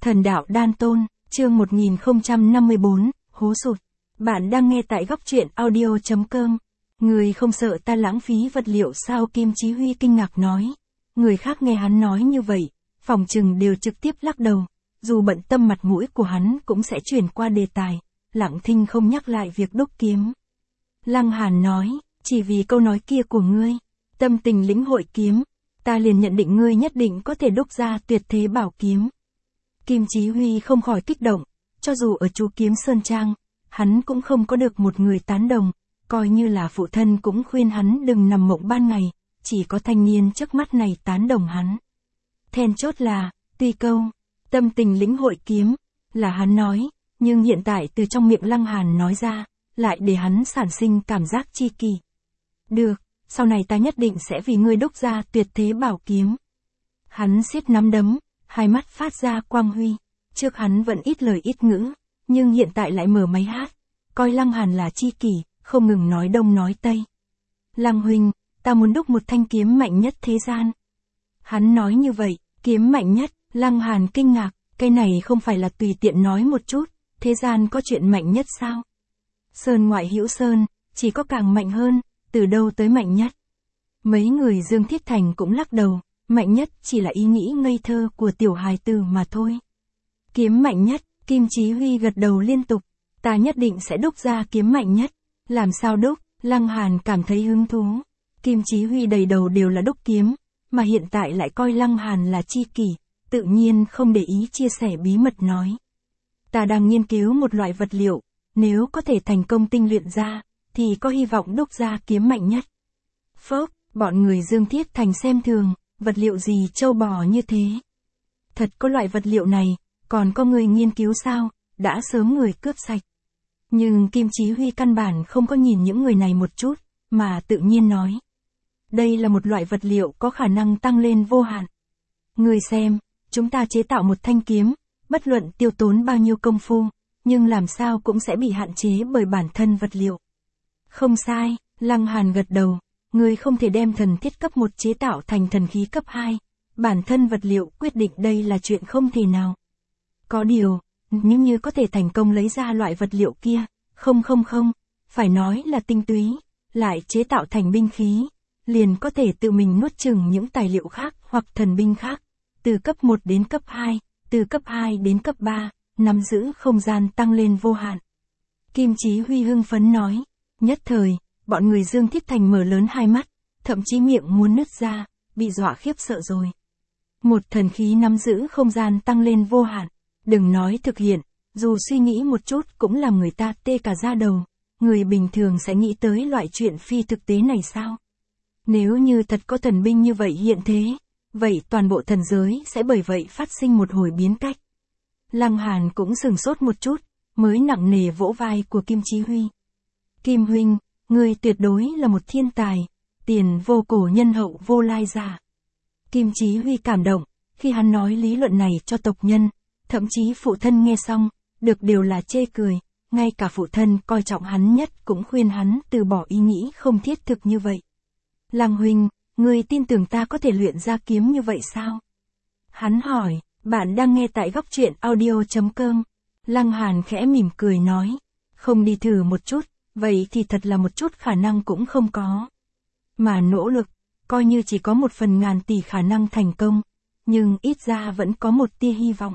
Thần đạo đan tôn, chương 1054, hố sụt. Bạn đang nghe tại góc truyện audio.com. Người không sợ ta lãng phí vật liệu sao? Kim Chí Huy kinh ngạc nói. Người khác nghe hắn nói như vậy, phòng trừng đều trực tiếp lắc đầu. Dù bận tâm mặt mũi của hắn cũng sẽ chuyển qua đề tài, lặng thinh không nhắc lại việc đúc kiếm. Lăng Hàn nói, chỉ vì câu nói kia của ngươi, tâm tình lĩnh hội kiếm, ta liền nhận định ngươi nhất định có thể đúc ra tuyệt thế bảo kiếm. Kim Chí Huy không khỏi kích động, cho dù ở Chu Kiếm Sơn Trang, hắn cũng không có được một người tán đồng, coi như là phụ thân cũng khuyên hắn đừng nằm mộng ban ngày, chỉ có thanh niên trước mắt này tán đồng hắn. Then chốt là, tuy câu, tâm tình lĩnh hội kiếm, là hắn nói, nhưng hiện tại từ trong miệng Lăng Hàn nói ra, lại để hắn sản sinh cảm giác chi kỳ. Được, sau này ta nhất định sẽ vì ngươi đúc ra tuyệt thế bảo kiếm. Hắn siết nắm đấm, hai mắt phát ra quang huy, trước hắn vẫn ít lời ít ngữ, nhưng hiện tại lại mở máy hát, coi Lăng Hàn là chi kỷ, không ngừng nói đông nói tây. Lăng huynh, ta muốn đúc một thanh kiếm mạnh nhất thế gian. Hắn nói như vậy, kiếm mạnh nhất, Lăng Hàn kinh ngạc, cái này không phải là tùy tiện nói một chút, thế gian có chuyện mạnh nhất sao? Sơn ngoại hữu sơn, chỉ có càng mạnh hơn, từ đâu tới mạnh nhất? Mấy người Dương Thiết Thành cũng lắc đầu, mạnh nhất chỉ là ý nghĩ ngây thơ của tiểu hài tử mà thôi. Kiếm mạnh nhất, Kim Chí Huy gật đầu liên tục, ta nhất định sẽ đúc ra kiếm mạnh nhất. Làm sao đúc? Lăng Hàn cảm thấy hứng thú. Kim Chí Huy đầy đầu đều là đúc kiếm, mà hiện tại lại coi Lăng Hàn là chi kỷ, tự nhiên không để ý chia sẻ bí mật nói. Ta đang nghiên cứu một loại vật liệu, nếu có thể thành công tinh luyện ra, thì có hy vọng đúc ra kiếm mạnh nhất. Phốc, bọn người Dương Thiết Thành xem thường, vật liệu gì trâu bò như thế? Thật có loại vật liệu này, còn có người nghiên cứu sao, đã sớm người cướp sạch. Nhưng Kim Chí Huy căn bản không có nhìn những người này một chút, mà tự nhiên nói. Đây là một loại vật liệu có khả năng tăng lên vô hạn. Người xem, chúng ta chế tạo một thanh kiếm, bất luận tiêu tốn bao nhiêu công phu, nhưng làm sao cũng sẽ bị hạn chế bởi bản thân vật liệu. Không sai, Lăng Hàn gật đầu, người không thể đem thần thiết cấp 1 chế tạo thành thần khí cấp 2, bản thân vật liệu quyết định đây là chuyện không thể nào. Có điều, nhưng như có thể thành công lấy ra loại vật liệu kia, không, phải nói là tinh túy, lại chế tạo thành binh khí, liền có thể tự mình nuốt chửng những tài liệu khác hoặc thần binh khác, từ cấp 1 đến cấp 2, từ cấp 2 đến cấp 3, nắm giữ không gian tăng lên vô hạn. Kim Chí Huy hưng phấn nói, nhất thời, bọn người Dương Thiết Thành mở lớn hai mắt, thậm chí miệng muốn nứt ra, bị dọa khiếp sợ rồi. Một thần khí nắm giữ không gian tăng lên vô hạn, đừng nói thực hiện, dù suy nghĩ một chút cũng làm người ta tê cả da đầu, người bình thường sẽ nghĩ tới loại chuyện phi thực tế này sao? Nếu như thật có thần binh như vậy hiện thế, vậy toàn bộ thần giới sẽ bởi vậy phát sinh một hồi biến cách. Lăng Hàn cũng sửng sốt một chút, mới nặng nề vỗ vai của Kim Chí Huy. Kim huynh, ngươi tuyệt đối là một thiên tài, tiền vô cổ nhân hậu vô lai giả. Kim Chí Huy cảm động, khi hắn nói lý luận này cho tộc nhân, thậm chí phụ thân nghe xong, được đều là chê cười, ngay cả phụ thân coi trọng hắn nhất cũng khuyên hắn từ bỏ ý nghĩ không thiết thực như vậy. Lăng huynh, ngươi tin tưởng ta có thể luyện ra kiếm như vậy sao? Hắn hỏi, bạn đang nghe tại góc truyện audio.com. Lăng Hàn khẽ mỉm cười nói, không đi thử một chút, vậy thì thật là một chút khả năng cũng không có. Mà nỗ lực, coi như chỉ có 1/1000 tỷ khả năng thành công, nhưng ít ra vẫn có một tia hy vọng.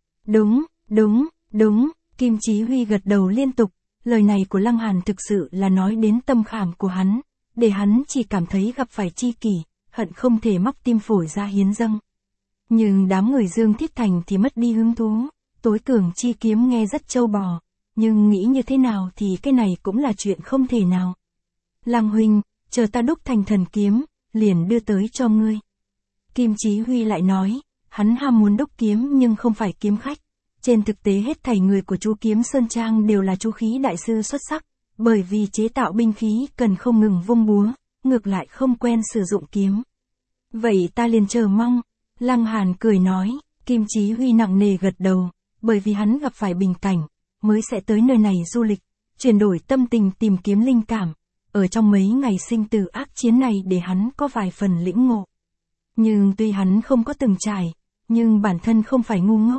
Đúng, Kim Chí Huy gật đầu liên tục, lời này của Lăng Hàn thực sự là nói đến tâm khảm của hắn, để hắn chỉ cảm thấy gặp phải chi kỷ, hận không thể móc tim phổi ra hiến dâng. Nhưng đám người Dương Thiết Thành thì mất đi hứng thú, tối cường chi kiếm nghe rất trâu bò, nhưng nghĩ như thế nào thì cái này cũng là chuyện không thể nào. Lăng huynh, chờ ta đúc thành thần kiếm, liền đưa tới cho ngươi. Kim Chí Huy lại nói, hắn ham muốn đúc kiếm nhưng không phải kiếm khách. Trên thực tế hết thảy người của Chu Kiếm Sơn Trang đều là chu khí đại sư xuất sắc, bởi vì chế tạo binh khí cần không ngừng vung búa, ngược lại không quen sử dụng kiếm. Vậy ta liền chờ mong. Lăng Hàn cười nói, Kim Chí Huy nặng nề gật đầu, bởi vì hắn gặp phải bình cảnh, mới sẽ tới nơi này du lịch, chuyển đổi tâm tình tìm kiếm linh cảm, ở trong mấy ngày sinh tử ác chiến này để hắn có vài phần lĩnh ngộ. Nhưng tuy hắn không có từng trải, nhưng bản thân không phải ngu ngốc,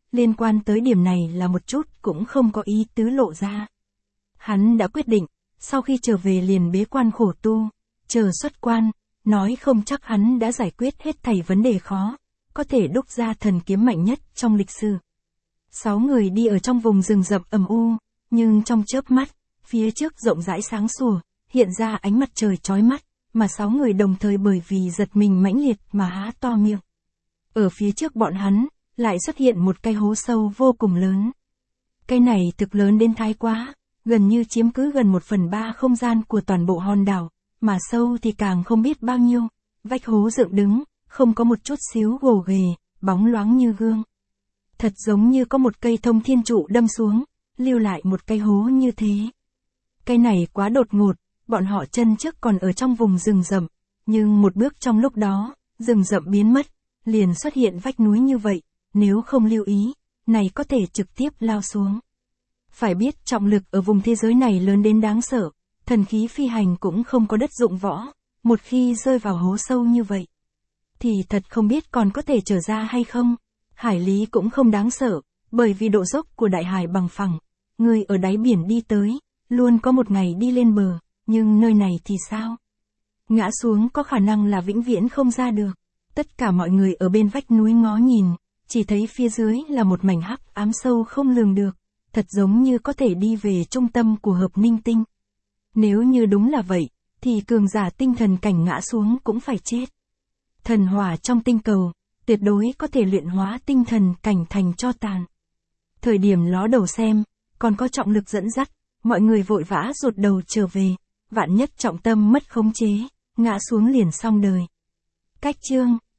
liên quan tới điểm này là một chút cũng không có ý tứ lộ ra. Hắn đã quyết định, sau khi trở về liền bế quan khổ tu, chờ xuất quan, nói không chắc hắn đã giải quyết hết thảy vấn đề khó, có thể đúc ra thần kiếm mạnh nhất trong lịch sử. 6 người đi ở trong vùng rừng rậm ầm u, nhưng trong chớp mắt, phía trước rộng rãi sáng sủa, hiện ra ánh mặt trời chói mắt, mà 6 người đồng thời bởi vì giật mình mãnh liệt mà há to miệng. Ở phía trước bọn hắn, lại xuất hiện một cái hố sâu vô cùng lớn. Cái này thực lớn đến thái quá, gần như chiếm cứ gần 1/3 không gian của toàn bộ hòn đảo, mà sâu thì càng không biết bao nhiêu, vách hố dựng đứng, không có một chút xíu gồ ghề, bóng loáng như gương. Thật giống như có một cây thông thiên trụ đâm xuống, lưu lại một cái hố như thế. Cái này quá đột ngột, bọn họ chân trước còn ở trong vùng rừng rậm, nhưng một bước trong lúc đó, rừng rậm biến mất, liền xuất hiện vách núi như vậy, nếu không lưu ý, này có thể trực tiếp lao xuống. Phải biết trọng lực ở vùng thế giới này lớn đến đáng sợ, thần khí phi hành cũng không có đất dụng võ, một khi rơi vào hố sâu như vậy, thì thật không biết còn có thể trở ra hay không. Hải lý cũng không đáng sợ, bởi vì độ dốc của đại hải bằng phẳng, người ở đáy biển đi tới, luôn có một ngày đi lên bờ, nhưng nơi này thì sao? Ngã xuống có khả năng là vĩnh viễn không ra được. Tất cả mọi người ở bên vách núi ngó nhìn, chỉ thấy phía dưới là một mảnh hắc ám sâu không lường được, thật giống như có thể đi về trung tâm của hợp ninh tinh. Nếu như đúng là vậy, thì cường giả tinh thần cảnh ngã xuống cũng phải chết. Thần hỏa trong tinh cầu, tuyệt đối có thể luyện hóa tinh thần cảnh thành tro tàn. Thời điểm ló đầu xem, còn có trọng lực dẫn dắt, mọi người vội vã rụt đầu trở về, vạn nhất trọng tâm mất khống chế, ngã xuống liền xong đời. Cách chương